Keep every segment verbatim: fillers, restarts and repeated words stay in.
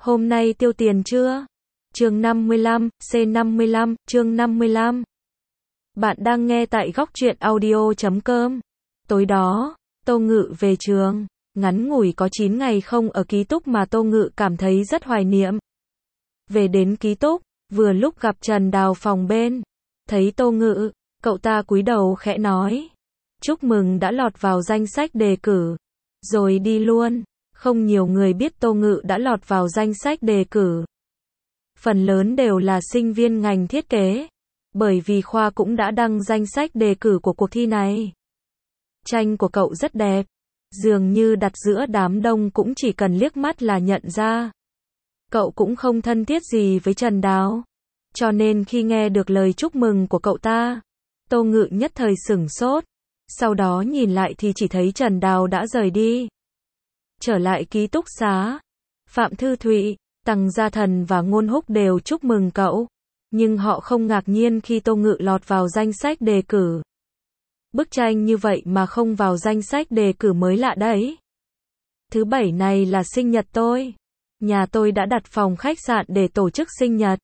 Hôm nay tiêu tiền chưa? Chương năm mươi lăm, C năm mươi lăm, chương năm mươi lăm. Bạn đang nghe tại góc truyện audio chấm com. Tối đó, Tô Ngự về trường, ngắn ngủi có chín ngày không ở ký túc mà Tô Ngự cảm thấy rất hoài niệm. Về đến ký túc, vừa lúc gặp Trần Đào phòng bên, thấy Tô Ngự, cậu ta cúi đầu khẽ nói: "Chúc mừng đã lọt vào danh sách đề cử." Rồi đi luôn. Không nhiều người biết Tô Ngự đã lọt vào danh sách đề cử. Phần lớn đều là sinh viên ngành thiết kế, bởi vì khoa cũng đã đăng danh sách đề cử của cuộc thi này. Tranh của cậu rất đẹp, dường như đặt giữa đám đông cũng chỉ cần liếc mắt là nhận ra. Cậu cũng không thân thiết gì với Trần Đào, cho nên khi nghe được lời chúc mừng của cậu ta, Tô Ngự nhất thời sửng sốt, sau đó nhìn lại thì chỉ thấy Trần Đào đã rời đi. Trở lại ký túc xá, Phạm Thư Thụy, Tằng Gia Thần và Ngôn Húc đều chúc mừng cậu, nhưng họ không ngạc nhiên khi Tô Ngự lọt vào danh sách đề cử. Bức tranh như vậy mà không vào danh sách đề cử mới lạ đấy. Thứ bảy này là sinh nhật tôi. Nhà tôi đã đặt phòng khách sạn để tổ chức sinh nhật.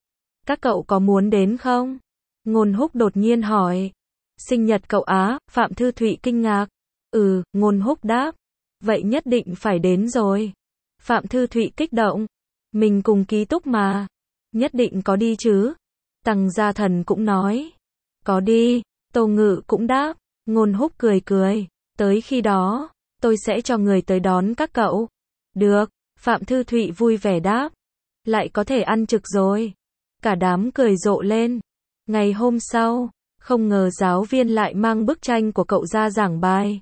Các cậu có muốn đến không? Ngôn Húc đột nhiên hỏi. Sinh nhật cậu á? Phạm Thư Thụy kinh ngạc. Ừ, Ngôn Húc đáp. Vậy nhất định phải đến rồi. Phạm Thư Thụy kích động. Mình cùng ký túc mà. Nhất định có đi chứ? Tằng Gia Thần cũng nói. Có đi. Tô Ngự cũng đáp. Ngôn Húc cười cười. Tới khi đó, tôi sẽ cho người tới đón các cậu. Được. Phạm Thư Thụy vui vẻ đáp. Lại có thể ăn trực rồi. Cả đám cười rộ lên. Ngày hôm sau, không ngờ giáo viên lại mang bức tranh của cậu ra giảng bài.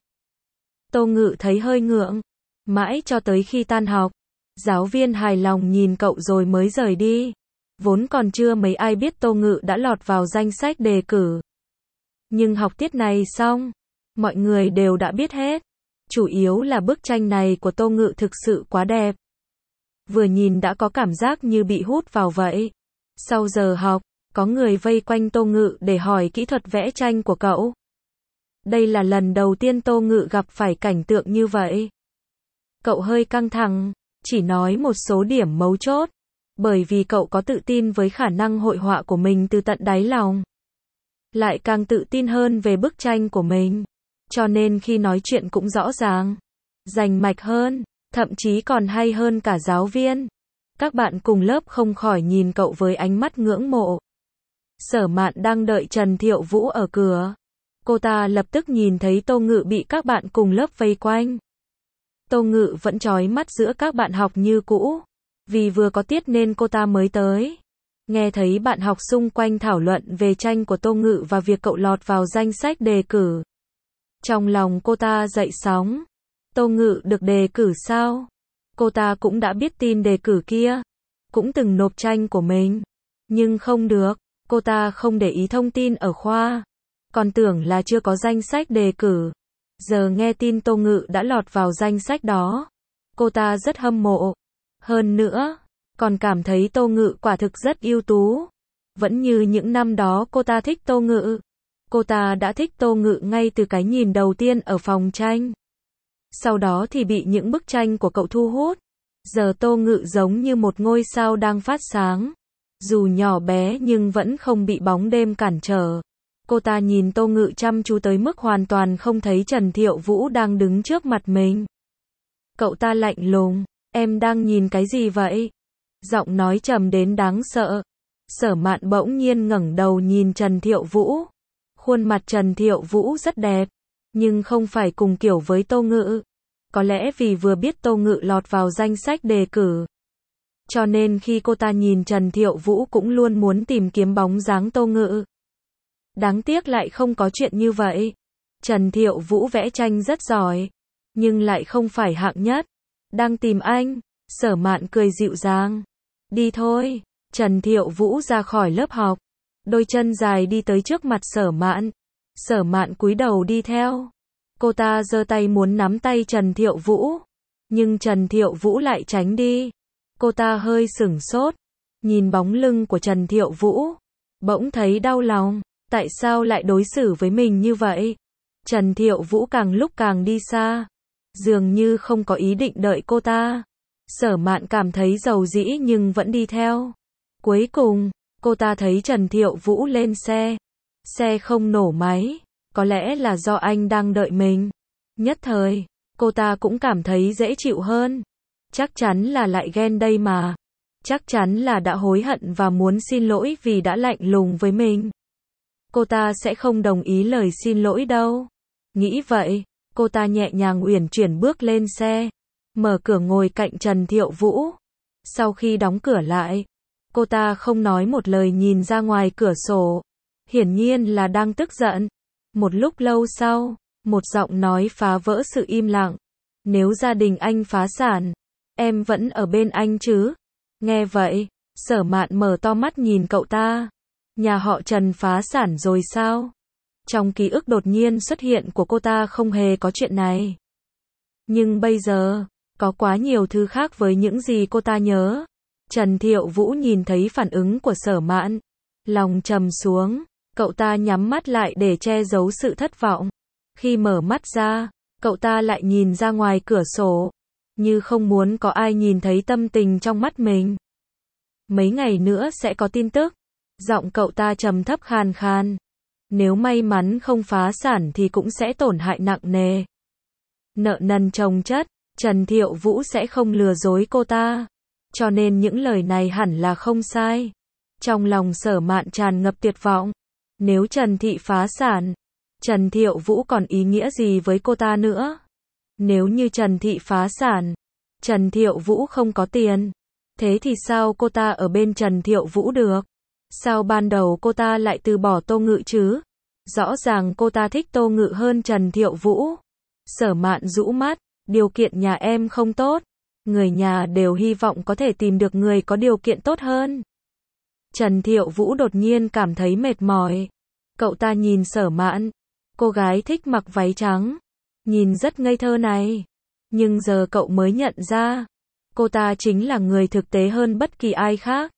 Tô Ngự thấy hơi ngượng. Mãi cho tới khi tan học, giáo viên hài lòng nhìn cậu rồi mới rời đi. Vốn còn chưa mấy ai biết Tô Ngự đã lọt vào danh sách đề cử. Nhưng học tiết này xong, mọi người đều đã biết hết. Chủ yếu là bức tranh này của Tô Ngự thực sự quá đẹp. Vừa nhìn đã có cảm giác như bị hút vào vậy. Sau giờ học, có người vây quanh Tô Ngự để hỏi kỹ thuật vẽ tranh của cậu. Đây là lần đầu tiên Tô Ngự gặp phải cảnh tượng như vậy. Cậu hơi căng thẳng, chỉ nói một số điểm mấu chốt, bởi vì cậu có tự tin với khả năng hội họa của mình từ tận đáy lòng. Lại càng tự tin hơn về bức tranh của mình, cho nên khi nói chuyện cũng rõ ràng, rành mạch hơn, thậm chí còn hay hơn cả giáo viên. Các bạn cùng lớp không khỏi nhìn cậu với ánh mắt ngưỡng mộ. Sở Mạn đang đợi Trần Thiệu Vũ ở cửa. Cô ta lập tức nhìn thấy Tô Ngự bị các bạn cùng lớp vây quanh. Tô Ngự vẫn chói mắt giữa các bạn học như cũ, vì vừa có tiết nên cô ta mới tới. Nghe thấy bạn học xung quanh thảo luận về tranh của Tô Ngự và việc cậu lọt vào danh sách đề cử. Trong lòng cô ta dậy sóng. Tô Ngự được đề cử sao? Cô ta cũng đã biết tin đề cử kia, cũng từng nộp tranh của mình, nhưng không được. Cô ta không để ý thông tin ở khoa, còn tưởng là chưa có danh sách đề cử. Giờ nghe tin Tô Ngự đã lọt vào danh sách đó, cô ta rất hâm mộ. Hơn nữa, còn cảm thấy Tô Ngự quả thực rất ưu tú. Vẫn như những năm đó cô ta thích Tô Ngự. Cô ta đã thích Tô Ngự ngay từ cái nhìn đầu tiên ở phòng tranh. Sau đó thì bị những bức tranh của cậu thu hút. Giờ Tô Ngự giống như một ngôi sao đang phát sáng. Dù nhỏ bé nhưng vẫn không bị bóng đêm cản trở. Cô ta nhìn Tô Ngự chăm chú tới mức hoàn toàn không thấy Trần Thiệu Vũ đang đứng trước mặt mình. Cậu ta lạnh lùng, em đang nhìn cái gì vậy? Giọng nói trầm đến đáng sợ. Sở Mạn bỗng nhiên ngẩng đầu nhìn Trần Thiệu Vũ. Khuôn mặt Trần Thiệu Vũ rất đẹp, nhưng không phải cùng kiểu với Tô Ngự. Có lẽ vì vừa biết Tô Ngự lọt vào danh sách đề cử, cho nên khi cô ta nhìn Trần Thiệu Vũ cũng luôn muốn tìm kiếm bóng dáng Tô Ngự. Đáng tiếc lại không có chuyện như vậy. Trần Thiệu Vũ vẽ tranh rất giỏi, nhưng lại không phải hạng nhất. Đang tìm anh. Sở Mạn cười dịu dàng. Đi thôi. Trần Thiệu Vũ ra khỏi lớp học, đôi chân dài đi tới trước mặt Sở Mạn. Sở Mạn cúi đầu đi theo. Cô ta giơ tay muốn nắm tay Trần Thiệu Vũ, nhưng Trần Thiệu Vũ lại tránh đi. Cô ta hơi sửng sốt, nhìn bóng lưng của Trần Thiệu Vũ, bỗng thấy đau lòng. Tại sao lại đối xử với mình như vậy? Trần Thiệu Vũ càng lúc càng đi xa, dường như không có ý định đợi cô ta. Sở Mạn cảm thấy dầu dĩ nhưng vẫn đi theo. Cuối cùng, cô ta thấy Trần Thiệu Vũ lên xe. Xe không nổ máy, có lẽ là do anh đang đợi mình. Nhất thời, cô ta cũng cảm thấy dễ chịu hơn. Chắc chắn là lại ghen đây mà. Chắc chắn là đã hối hận và muốn xin lỗi vì đã lạnh lùng với mình. Cô ta sẽ không đồng ý lời xin lỗi đâu. Nghĩ vậy, cô ta nhẹ nhàng uyển chuyển bước lên xe, mở cửa ngồi cạnh Trần Thiệu Vũ. Sau khi đóng cửa lại, cô ta không nói một lời nhìn ra ngoài cửa sổ. Hiển nhiên là đang tức giận. Một lúc lâu sau, một giọng nói phá vỡ sự im lặng. Nếu gia đình anh phá sản, em vẫn ở bên anh chứ? Nghe vậy, Sở Mạn mở to mắt nhìn cậu ta. Nhà họ Trần phá sản rồi sao? Trong ký ức đột nhiên xuất hiện của cô ta không hề có chuyện này. Nhưng bây giờ, có quá nhiều thứ khác với những gì cô ta nhớ. Trần Thiệu Vũ nhìn thấy phản ứng của Sở Mạn, lòng trầm xuống, cậu ta nhắm mắt lại để che giấu sự thất vọng. Khi mở mắt ra, cậu ta lại nhìn ra ngoài cửa sổ, như không muốn có ai nhìn thấy tâm tình trong mắt mình. Mấy ngày nữa sẽ có tin tức. Giọng cậu ta trầm thấp khàn khàn. Nếu may mắn không phá sản thì cũng sẽ tổn hại nặng nề. Nợ nần chồng chất, Trần Thiệu Vũ sẽ không lừa dối cô ta. Cho nên những lời này hẳn là không sai. Trong lòng Sở Mạn tràn ngập tuyệt vọng. Nếu Trần Thị phá sản, Trần Thiệu Vũ còn ý nghĩa gì với cô ta nữa? Nếu như Trần Thị phá sản, Trần Thiệu Vũ không có tiền, thế thì sao cô ta ở bên Trần Thiệu Vũ được? Sao ban đầu cô ta lại từ bỏ Tô Ngự chứ? Rõ ràng cô ta thích Tô Ngự hơn Trần Thiệu Vũ. Sở Mạn rũ mắt, điều kiện nhà em không tốt. Người nhà đều hy vọng có thể tìm được người có điều kiện tốt hơn. Trần Thiệu Vũ đột nhiên cảm thấy mệt mỏi. Cậu ta nhìn Sở Mạn, cô gái thích mặc váy trắng, nhìn rất ngây thơ này. Nhưng giờ cậu mới nhận ra, cô ta chính là người thực tế hơn bất kỳ ai khác.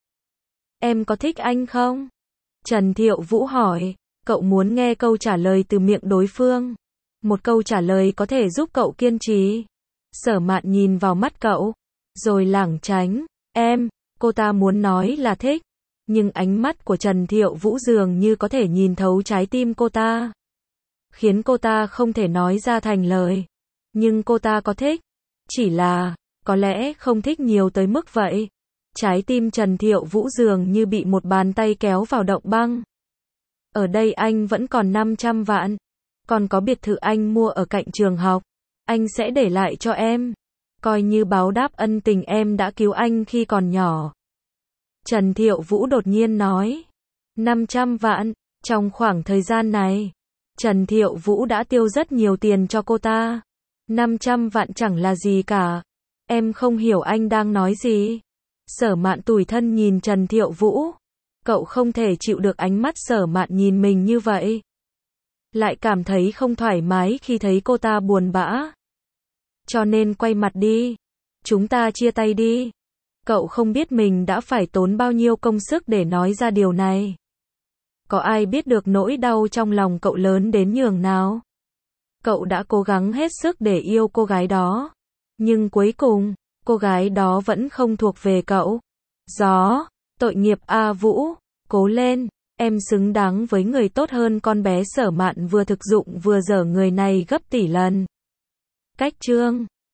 Em có thích anh không? Trần Thiệu Vũ hỏi, cậu muốn nghe câu trả lời từ miệng đối phương. Một câu trả lời có thể giúp cậu kiên trì. Sở Mạn nhìn vào mắt cậu, rồi lảng tránh. Em, cô ta muốn nói là thích. Nhưng ánh mắt của Trần Thiệu Vũ dường như có thể nhìn thấu trái tim cô ta, khiến cô ta không thể nói ra thành lời. Nhưng cô ta có thích. Chỉ là, có lẽ không thích nhiều tới mức vậy. Trái tim Trần Thiệu Vũ dường như bị một bàn tay kéo vào động băng. Ở đây anh vẫn còn năm trăm vạn. Còn có biệt thự anh mua ở cạnh trường học. Anh sẽ để lại cho em. Coi như báo đáp ân tình em đã cứu anh khi còn nhỏ. Trần Thiệu Vũ đột nhiên nói. năm trăm vạn. Trong khoảng thời gian này, Trần Thiệu Vũ đã tiêu rất nhiều tiền cho cô ta. năm trăm vạn chẳng là gì cả. Em không hiểu anh đang nói gì. Sở Mạn tủi thân nhìn Trần Thiệu Vũ. Cậu không thể chịu được ánh mắt Sở Mạn nhìn mình như vậy. Lại cảm thấy không thoải mái khi thấy cô ta buồn bã. Cho nên quay mặt đi. Chúng ta chia tay đi. Cậu không biết mình đã phải tốn bao nhiêu công sức để nói ra điều này. Có ai biết được nỗi đau trong lòng cậu lớn đến nhường nào? Cậu đã cố gắng hết sức để yêu cô gái đó. Nhưng cuối cùng, cô gái đó vẫn không thuộc về cậu. Gió, tội nghiệp A Vũ, cố lên, em xứng đáng với người tốt hơn con bé Sở Mạn vừa thực dụng vừa dở người này gấp tỷ lần. Cách chương